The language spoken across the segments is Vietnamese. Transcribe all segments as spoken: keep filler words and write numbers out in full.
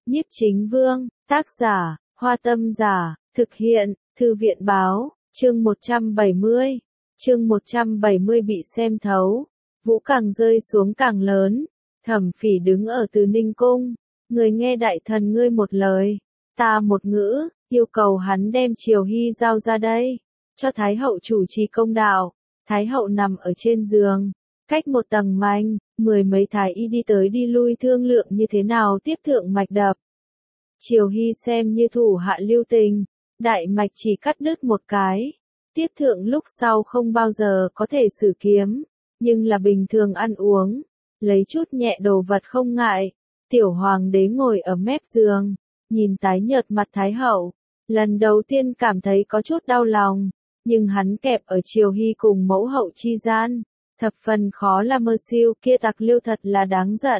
Nhiếp Chính Vương, tác giả, Hoa Tâm Giả, thực hiện, Thư viện báo, chương một trăm bảy mươi. Chương một trăm bảy mươi bị xem thấu. Vũ càng rơi xuống càng lớn. Thẩm Phỉ đứng ở Từ Ninh Cung. Người nghe đại thần ngươi một lời, ta một ngữ, yêu cầu hắn đem Triều Hy giao ra đây, cho Thái hậu chủ trì công đạo. Thái hậu nằm ở trên giường, cách một tầng manh, mười mấy thái y đi tới đi lui thương lượng như thế nào tiếp thượng mạch đập. Triều Hy xem như thủ hạ lưu tình, đại mạch chỉ cắt đứt một cái, tiếp thượng lúc sau không bao giờ có thể sử kiếm, nhưng là bình thường ăn uống, lấy chút nhẹ đồ vật không ngại. Tiểu hoàng đế ngồi ở mép giường, nhìn tái nhợt mặt Thái hậu, lần đầu tiên cảm thấy có chút đau lòng, nhưng hắn kẹp ở Triều Hy cùng mẫu hậu chi gian, thập phần khó là mơ siêu, kia tặc lưu thật là đáng giận.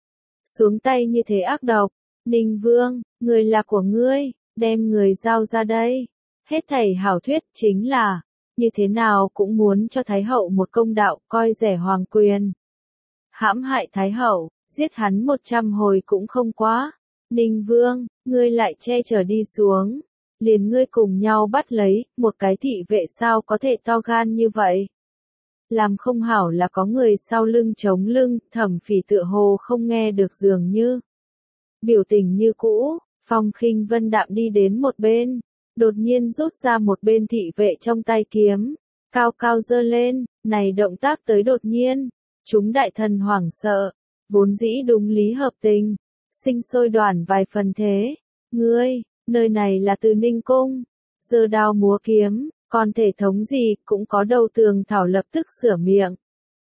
Xuống tay như thế ác độc, Ninh Vương, người là của ngươi, đem người giao ra đây. Hết thảy hảo thuyết chính là, như thế nào cũng muốn cho Thái hậu một công đạo, coi rẻ hoàng quyền. Hãm hại Thái hậu, giết hắn một trăm hồi cũng không quá. Ninh Vương, ngươi lại che chở đi xuống, liền ngươi cùng nhau bắt lấy, một cái thị vệ sao có thể to gan như vậy. Làm không hảo là có người sau lưng chống lưng, Thẩm Phỉ tựa hồ không nghe được dường như. Biểu tình như cũ, Phong Khinh Vân đạm đi đến một bên, đột nhiên rút ra một bên thị vệ trong tay kiếm, cao cao giơ lên, này động tác tới đột nhiên, chúng đại thần hoảng sợ, vốn dĩ đúng lý hợp tình, sinh sôi đoàn vài phần thế. Ngươi, nơi này là Từ Ninh Cung, giơ đao múa kiếm, còn thể thống gì cũng có đầu tường thảo lập tức sửa miệng.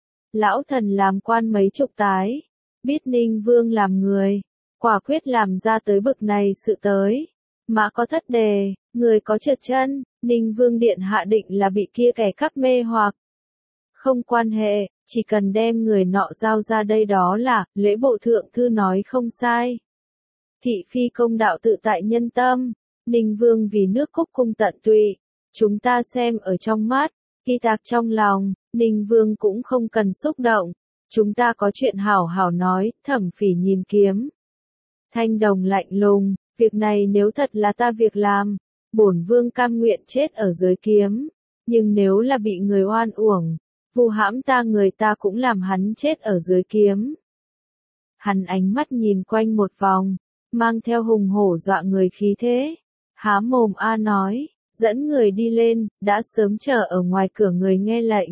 Lão thần làm quan mấy chục tái, biết Ninh Vương làm người, quả quyết làm ra tới bực này sự tới. Mã có thất đề, người có trượt chân, Ninh Vương điện hạ định là bị kia kẻ cắp mê hoặc. Không quan hệ, chỉ cần đem người nọ giao ra đây đó là, lễ bộ thượng thư nói không sai. Thị phi công đạo tự tại nhân tâm, Ninh Vương vì nước cúc cung tận tụy, chúng ta xem ở trong mắt, ghi tạc trong lòng, Ninh Vương cũng không cần xúc động, chúng ta có chuyện hảo hảo nói. Thẩm Phỉ nhìn kiếm. Thanh đồng lạnh lùng, việc này nếu thật là ta việc làm, bổn vương cam nguyện chết ở dưới kiếm, nhưng nếu là bị người oan uổng, vu hãm ta người ta cũng làm hắn chết ở dưới kiếm. Hắn ánh mắt nhìn quanh một vòng, mang theo hùng hổ dọa người khí thế, há mồm a nói, dẫn người đi lên, đã sớm chờ ở ngoài cửa người nghe lệnh.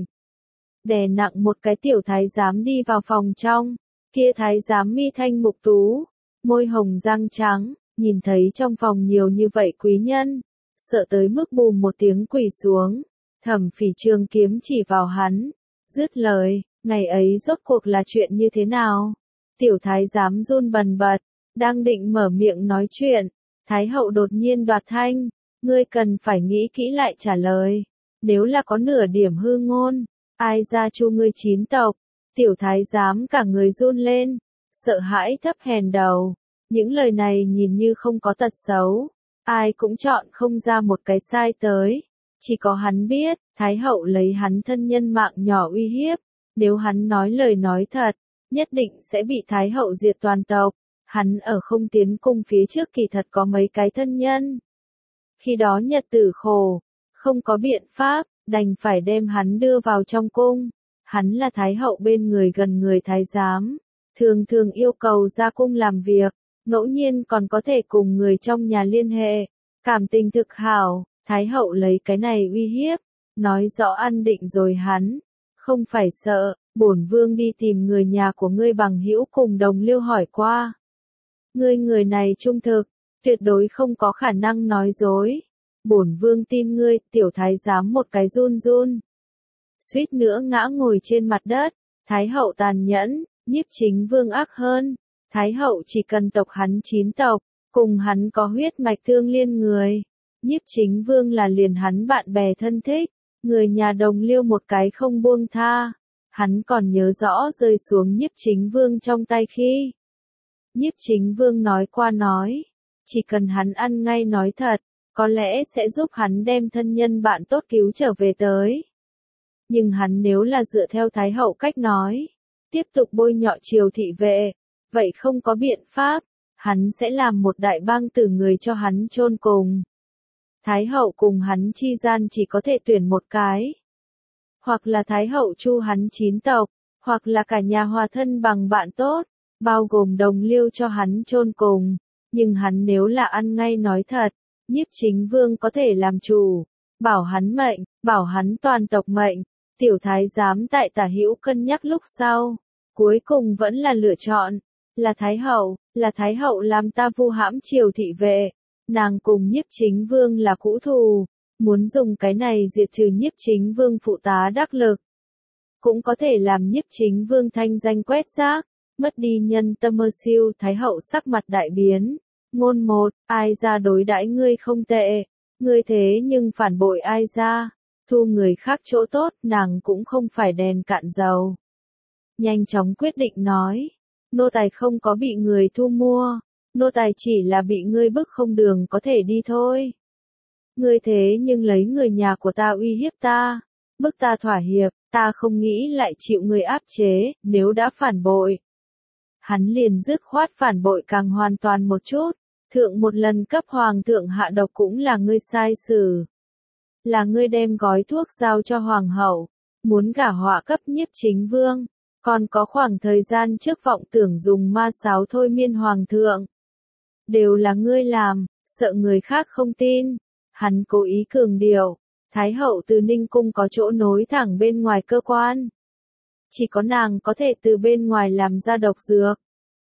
Đè nặng một cái tiểu thái giám đi vào phòng trong, kia thái giám mi thanh mục tú, môi hồng răng trắng, nhìn thấy trong phòng nhiều như vậy quý nhân, sợ tới mức bùm một tiếng quỳ xuống. Thẩm Phỉ trường kiếm chỉ vào hắn, dứt lời, ngày ấy rốt cuộc là chuyện như thế nào? Tiểu thái giám run bần bật, đang định mở miệng nói chuyện, Thái hậu đột nhiên đoạt thanh, ngươi cần phải nghĩ kỹ lại trả lời, nếu là có nửa điểm hư ngôn, ai ra chu ngươi chín tộc. Tiểu thái giám cả người run lên, sợ hãi thấp hèn đầu, những lời này nhìn như không có tật xấu, ai cũng chọn không ra một cái sai tới. Chỉ có hắn biết, Thái hậu lấy hắn thân nhân mạng nhỏ uy hiếp, nếu hắn nói lời nói thật, nhất định sẽ bị Thái hậu diệt toàn tộc. Hắn ở không tiến cung phía trước kỳ thật có mấy cái thân nhân. Khi đó nhật tử khổ, không có biện pháp, đành phải đem hắn đưa vào trong cung. Hắn là Thái hậu bên người gần người thái giám, thường thường yêu cầu ra cung làm việc, ngẫu nhiên còn có thể cùng người trong nhà liên hệ, cảm tình thực hảo. Thái hậu lấy cái này uy hiếp, nói rõ ăn định rồi hắn, không phải sợ, bổn vương đi tìm người nhà của ngươi bằng hữu cùng đồng liêu hỏi qua. Ngươi người này trung thực, tuyệt đối không có khả năng nói dối. Bổn vương tin ngươi. Tiểu thái giám một cái run run, suýt nữa ngã ngồi trên mặt đất. Thái hậu tàn nhẫn, Nhiếp Chính Vương ác hơn. Thái hậu chỉ cần tộc hắn chín tộc, cùng hắn có huyết mạch thương liên người. Nhiếp Chính Vương là liền hắn bạn bè thân thích, người nhà đồng liêu một cái không buông tha. Hắn còn nhớ rõ rơi xuống Nhiếp Chính Vương trong tay khi Nhiếp Chính Vương nói qua nói, chỉ cần hắn ăn ngay nói thật, có lẽ sẽ giúp hắn đem thân nhân bạn tốt cứu trở về tới. Nhưng hắn nếu là dựa theo Thái hậu cách nói, tiếp tục bôi nhọ Triều thị vệ, vậy không có biện pháp. hắn sẽ làm một đại bang tử người cho hắn chôn cùng. Thái hậu cùng hắn chi gian chỉ có thể tuyển một cái. Hoặc là Thái hậu chu hắn chín tộc, hoặc là cả nhà hòa thân bằng bạn tốt, bao gồm đồng liêu cho hắn chôn cùng. Nhưng hắn nếu là ăn ngay nói thật, Nhiếp Chính Vương có thể làm chủ, bảo hắn mệnh, bảo hắn toàn tộc mệnh. Tiểu thái giám tại Tả Hữu cân nhắc lúc sau, cuối cùng vẫn là lựa chọn, là Thái hậu, là Thái hậu làm ta vu hãm triều thị vệ. Nàng cùng Nhiếp Chính Vương là cũ thù, muốn dùng cái này diệt trừ Nhiếp Chính Vương phụ tá đắc lực. Cũng có thể làm Nhiếp Chính Vương thanh danh quét rác, mất đi nhân tâm mơ siêu. Thái hậu sắc mặt đại biến, ngôn một, ai ra đối đãi ngươi không tệ, ngươi thế nhưng phản bội ai ra, thu người khác chỗ tốt, nàng cũng không phải đèn cạn dầu. Nhanh chóng quyết định nói, nô tài không có bị người thu mua, nô tài chỉ là bị ngươi bức không đường có thể đi thôi. Ngươi thế nhưng lấy người nhà của ta uy hiếp ta, bức ta thỏa hiệp, ta không nghĩ lại chịu người áp chế, nếu đã phản bội. Hắn liền dứt khoát phản bội càng hoàn toàn một chút, thượng một lần cấp hoàng thượng hạ độc cũng là ngươi sai xử. Là ngươi đem gói thuốc giao cho hoàng hậu, muốn gả họa cấp Nhiếp Chính Vương, còn có khoảng thời gian trước vọng tưởng dùng ma sáo thôi miên hoàng thượng. Đều là ngươi làm, sợ người khác không tin. Hắn cố ý cường điệu, Thái hậu từ Ninh Cung có chỗ nối thẳng bên ngoài cơ quan. Chỉ có nàng có thể từ bên ngoài làm ra độc dược.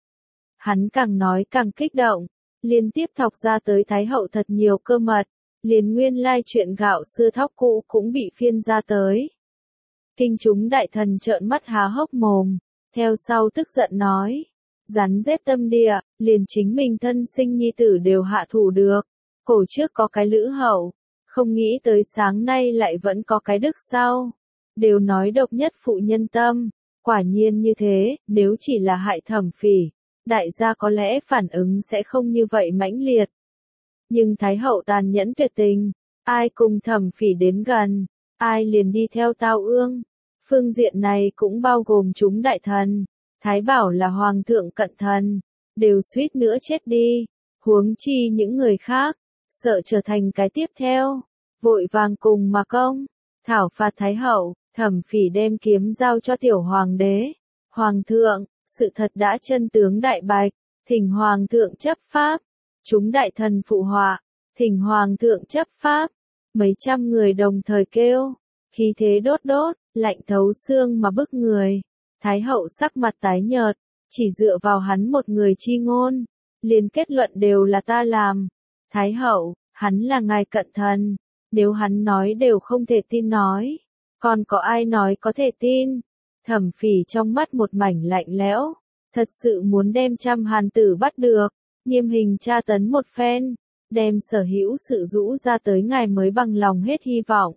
Hắn càng nói càng kích động, liên tiếp thọc ra tới Thái hậu thật nhiều cơ mật, liền nguyên lai chuyện gạo xưa thóc cũ cũng bị phiên ra tới. Kinh chúng đại thần trợn mắt há hốc mồm, theo sau tức giận nói, rắn rết tâm địa, liền chính mình thân sinh nhi tử đều hạ thủ được. Cổ trước có cái Lữ hậu, không nghĩ tới sáng nay lại vẫn có cái Đức sau. Đều nói độc nhất phụ nhân tâm, quả nhiên như thế, nếu chỉ là hại Thẩm Phỉ, đại gia có lẽ phản ứng sẽ không như vậy mãnh liệt. Nhưng Thái hậu tàn nhẫn tuyệt tình, ai cùng Thẩm Phỉ đến gần, ai liền đi theo tao ương. Phương diện này cũng bao gồm chúng đại thần, Thái bảo là hoàng thượng cận thần, đều suýt nữa chết đi, huống chi những người khác, sợ trở thành cái tiếp theo, vội vàng cùng mà công, thảo phạt Thái hậu. Thẩm Phỉ đem kiếm giao cho tiểu hoàng đế. Hoàng thượng, sự thật đã chân tướng đại bạch, thỉnh hoàng thượng chấp pháp. Chúng đại thần phụ họa, thỉnh hoàng thượng chấp pháp. Mấy trăm người đồng thời kêu, khí thế đốt đốt, lạnh thấu xương mà bức người. Thái hậu sắc mặt tái nhợt, chỉ dựa vào hắn một người chi ngôn, liền kết luận đều là ta làm. Thái hậu, hắn là ngài cận thần, nếu hắn nói đều không thể tin nói. Còn có ai nói có thể tin? Thẩm Phỉ trong mắt một mảnh lạnh lẽo, thật sự muốn đem trăm hàn tử bắt được, nghiêm hình tra tấn một phen, đem sở hữu sự rũ ra tới ngài mới bằng lòng hết hy vọng.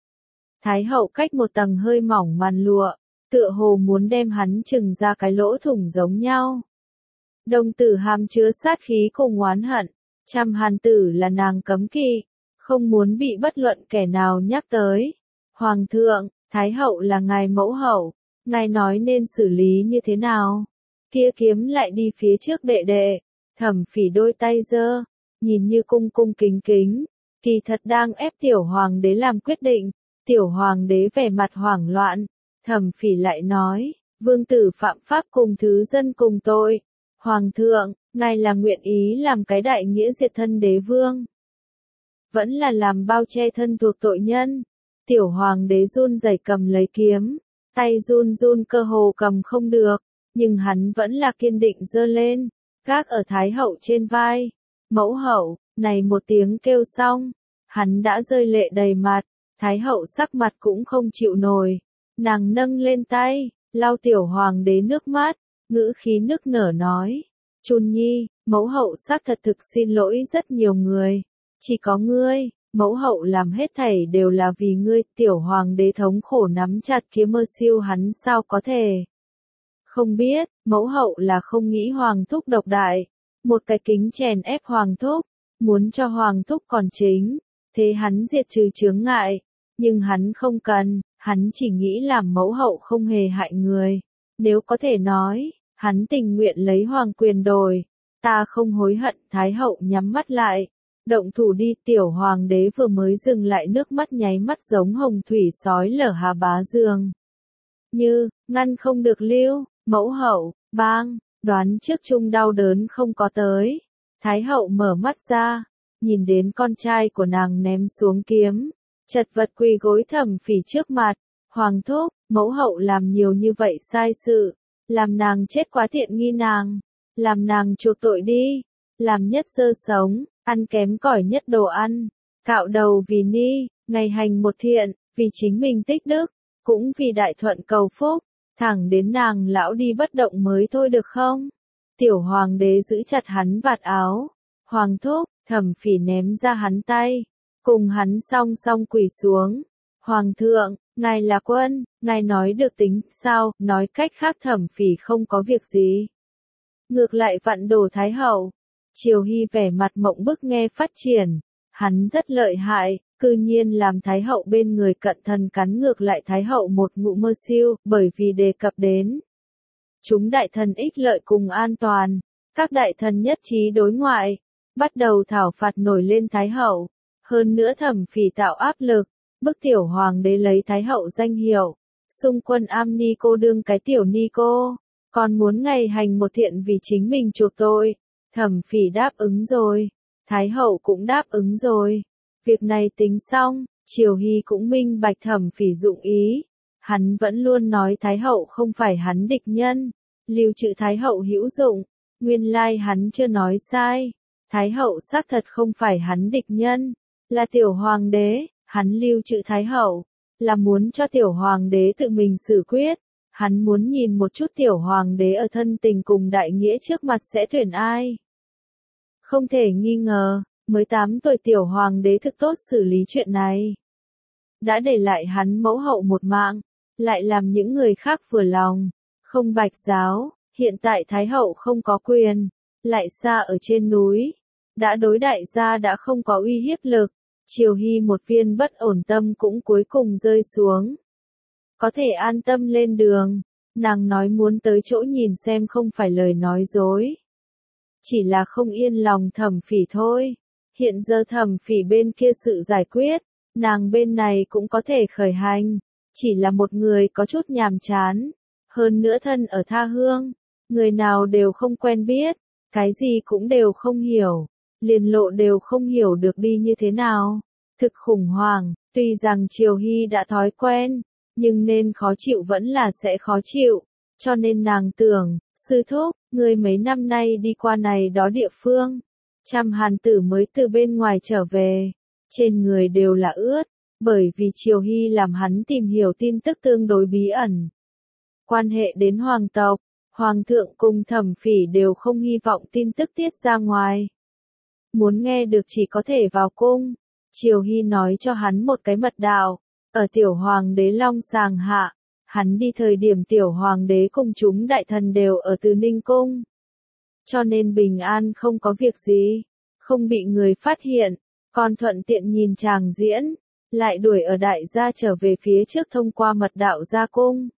Thái hậu cách một tầng hơi mỏng màn lụa, tựa hồ muốn đem hắn chừng ra cái lỗ thủng giống nhau. Đồng tử hàm chứa sát khí cùng oán hận, trăm hàn tử là nàng cấm kỵ, không muốn bị bất luận kẻ nào nhắc tới. Hoàng thượng, Thái hậu là ngài mẫu hậu, ngài nói nên xử lý như thế nào? Kia kiếm lại đi phía trước đệ đệ, Thẩm Phỉ đôi tay giơ, nhìn như cung cung kính kính, kỳ thật đang ép tiểu hoàng đế làm quyết định. Tiểu hoàng đế vẻ mặt hoảng loạn, Thẩm Phỉ lại nói, vương tử phạm pháp cùng thứ dân cùng tội. Hoàng thượng, ngài là nguyện ý làm cái đại nghĩa diệt thân đế vương, vẫn là làm bao che thân thuộc tội nhân? Tiểu hoàng đế run rẩy cầm lấy kiếm, tay run run cơ hồ cầm không được, nhưng hắn vẫn là kiên định giơ lên, gác ở Thái hậu trên vai. Mẫu hậu, này một tiếng kêu xong, hắn đã rơi lệ đầy mặt, Thái hậu sắc mặt cũng không chịu nổi, nàng nâng lên tay, lau tiểu hoàng đế nước mắt, ngữ khí nức nở nói, Chun Nhi, mẫu hậu xác thật thực xin lỗi rất nhiều người, chỉ có ngươi. Mẫu hậu làm hết thảy đều là vì ngươi. Tiểu hoàng đế thống khổ nắm chặt kiếm mơ siêu, hắn sao có thể không biết, mẫu hậu là không nghĩ hoàng thúc độc đại, một cái kính chèn ép hoàng thúc, muốn cho hoàng thúc còn chính, thế hắn diệt trừ chướng ngại, nhưng hắn không cần, hắn chỉ nghĩ làm mẫu hậu không hề hại người, nếu có thể nói, hắn tình nguyện lấy hoàng quyền đổi, ta không hối hận. Thái hậu nhắm mắt lại, động thủ đi. Tiểu hoàng đế vừa mới dừng lại, nước mắt nháy mắt giống hồng thủy sói lở Hà Bá Dương. Như, ngăn không được lưu, mẫu hậu, bang, đoán trước chung đau đớn không có tới. Thái hậu mở mắt ra, nhìn đến con trai của nàng ném xuống kiếm, chật vật quỳ gối Thẩm Phỉ trước mặt. Hoàng thúc, mẫu hậu làm nhiều như vậy sai sự, làm nàng chết quá tiện nghi nàng, làm nàng chuộc tội đi, làm nhất dơ sống, ăn kém cỏi nhất đồ ăn, cạo đầu vì ni, ngày hành một thiện, vì chính mình tích đức, cũng vì đại thuận cầu phúc, thẳng đến nàng lão đi bất động mới thôi được không? Tiểu hoàng đế giữ chặt hắn vạt áo. Hoàng thúc, Thẩm Phỉ ném ra hắn tay, cùng hắn song song quỳ xuống. Hoàng thượng, ngài là quân, ngài nói được tính, sao? Nói cách khác Thẩm Phỉ không có việc gì. Ngược lại vặn đổ Thái hậu. Triều Hy vẻ mặt mộng bức nghe phát triển. Hắn rất lợi hại, cư nhiên làm Thái hậu bên người cận thần cắn ngược lại Thái hậu một ngụm mơ siêu, bởi vì đề cập đến chúng đại thần ích lợi cùng an toàn. Các đại thần nhất trí đối ngoại, bắt đầu thảo phạt nổi lên Thái hậu. Hơn nữa Thẩm Phỉ tạo áp lực, bức tiểu hoàng đế lấy Thái hậu danh hiệu, xung quân am ni cô đương cái tiểu ni cô, còn muốn ngày hành một thiện vì chính mình chuộc tội. Thẩm Phỉ đáp ứng rồi, Thái hậu cũng đáp ứng rồi. Việc này tính xong, Triều Hy cũng minh bạch Thẩm Phỉ dụng ý. Hắn vẫn luôn nói Thái hậu không phải hắn địch nhân, lưu trữ Thái hậu hữu dụng. Nguyên lai hắn chưa nói sai, Thái hậu xác thật không phải hắn địch nhân, là tiểu hoàng đế. Hắn lưu trữ Thái hậu, là muốn cho tiểu hoàng đế tự mình xử quyết. Hắn muốn nhìn một chút tiểu hoàng đế ở thân tình cùng đại nghĩa trước mặt sẽ tuyển ai. Không thể nghi ngờ, mới tám tuổi tiểu hoàng đế thực tốt xử lý chuyện này. Đã để lại hắn mẫu hậu một mạng, lại làm những người khác vừa lòng. Không bạch giáo, hiện tại Thái hậu không có quyền, lại xa ở trên núi. Đã đối đại gia đã không có uy hiếp lực. Triều Hy một viên bất ổn tâm cũng cuối cùng rơi xuống. Có thể an tâm lên đường, nàng nói muốn tới chỗ nhìn xem không phải lời nói dối. Chỉ là không yên lòng Thẩm Phỉ thôi. Hiện giờ Thẩm Phỉ bên kia sự giải quyết, nàng bên này cũng có thể khởi hành. Chỉ là một người có chút nhàm chán. Hơn nữa thân ở tha hương, người nào đều không quen biết, cái gì cũng đều không hiểu. Liền lộ đều không hiểu được đi như thế nào. Thực khủng hoảng, tuy rằng Triều Hy đã thói quen, nhưng nên khó chịu vẫn là sẽ khó chịu. Cho nên nàng tưởng, sư thúc, người mấy năm nay đi qua này đó địa phương. Trăm hàn tử mới từ bên ngoài trở về. Trên người đều là ướt, bởi vì Triều Hy làm hắn tìm hiểu tin tức tương đối bí ẩn. Quan hệ đến hoàng tộc, hoàng thượng cùng Thẩm Phỉ đều không hy vọng tin tức tiết ra ngoài. Muốn nghe được chỉ có thể vào cung. Triều Hy nói cho hắn một cái mật đạo, ở tiểu hoàng đế long sàng hạ, hắn đi thời điểm tiểu hoàng đế cùng chúng đại thần đều ở Từ Ninh cung. Cho nên bình an không có việc gì, không bị người phát hiện, còn thuận tiện nhìn chàng diễn, lại đuổi ở đại gia trở về phía trước thông qua mật đạo ra cung.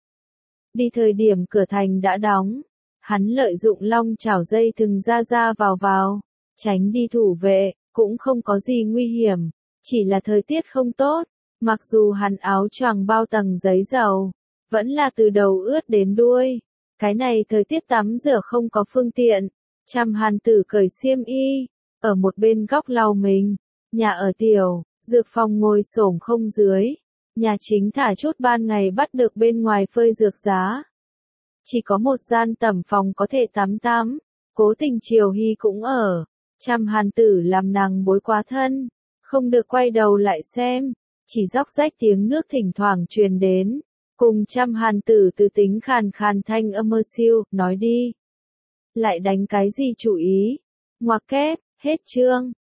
Đi thời điểm cửa thành đã đóng, hắn lợi dụng long chảo dây thừng ra ra vào vào, tránh đi thủ vệ, cũng không có gì nguy hiểm, chỉ là thời tiết không tốt, mặc dù hắn áo choàng bao tầng giấy dầu, vẫn là từ đầu ướt đến đuôi. Cái này thời tiết tắm rửa không có phương tiện, Trăm hàn tử cởi xiêm y, ở một bên góc lau mình, nhà ở tiểu, dược phòng ngồi xổm không dưới, nhà chính thả chút ban ngày bắt được bên ngoài phơi dược giá. Chỉ có một gian tẩm phòng có thể tắm tắm, cố tình Triều Hy cũng ở. Trăm hàn tử làm nàng bối quá thân, không được quay đầu lại xem, chỉ róc rách tiếng nước thỉnh thoảng truyền đến, cùng trăm hàn tử từ tính khàn khàn thanh âm mơ siêu, nói đi. Lại đánh cái gì chủ ý? Ngoặc kép, hết chương.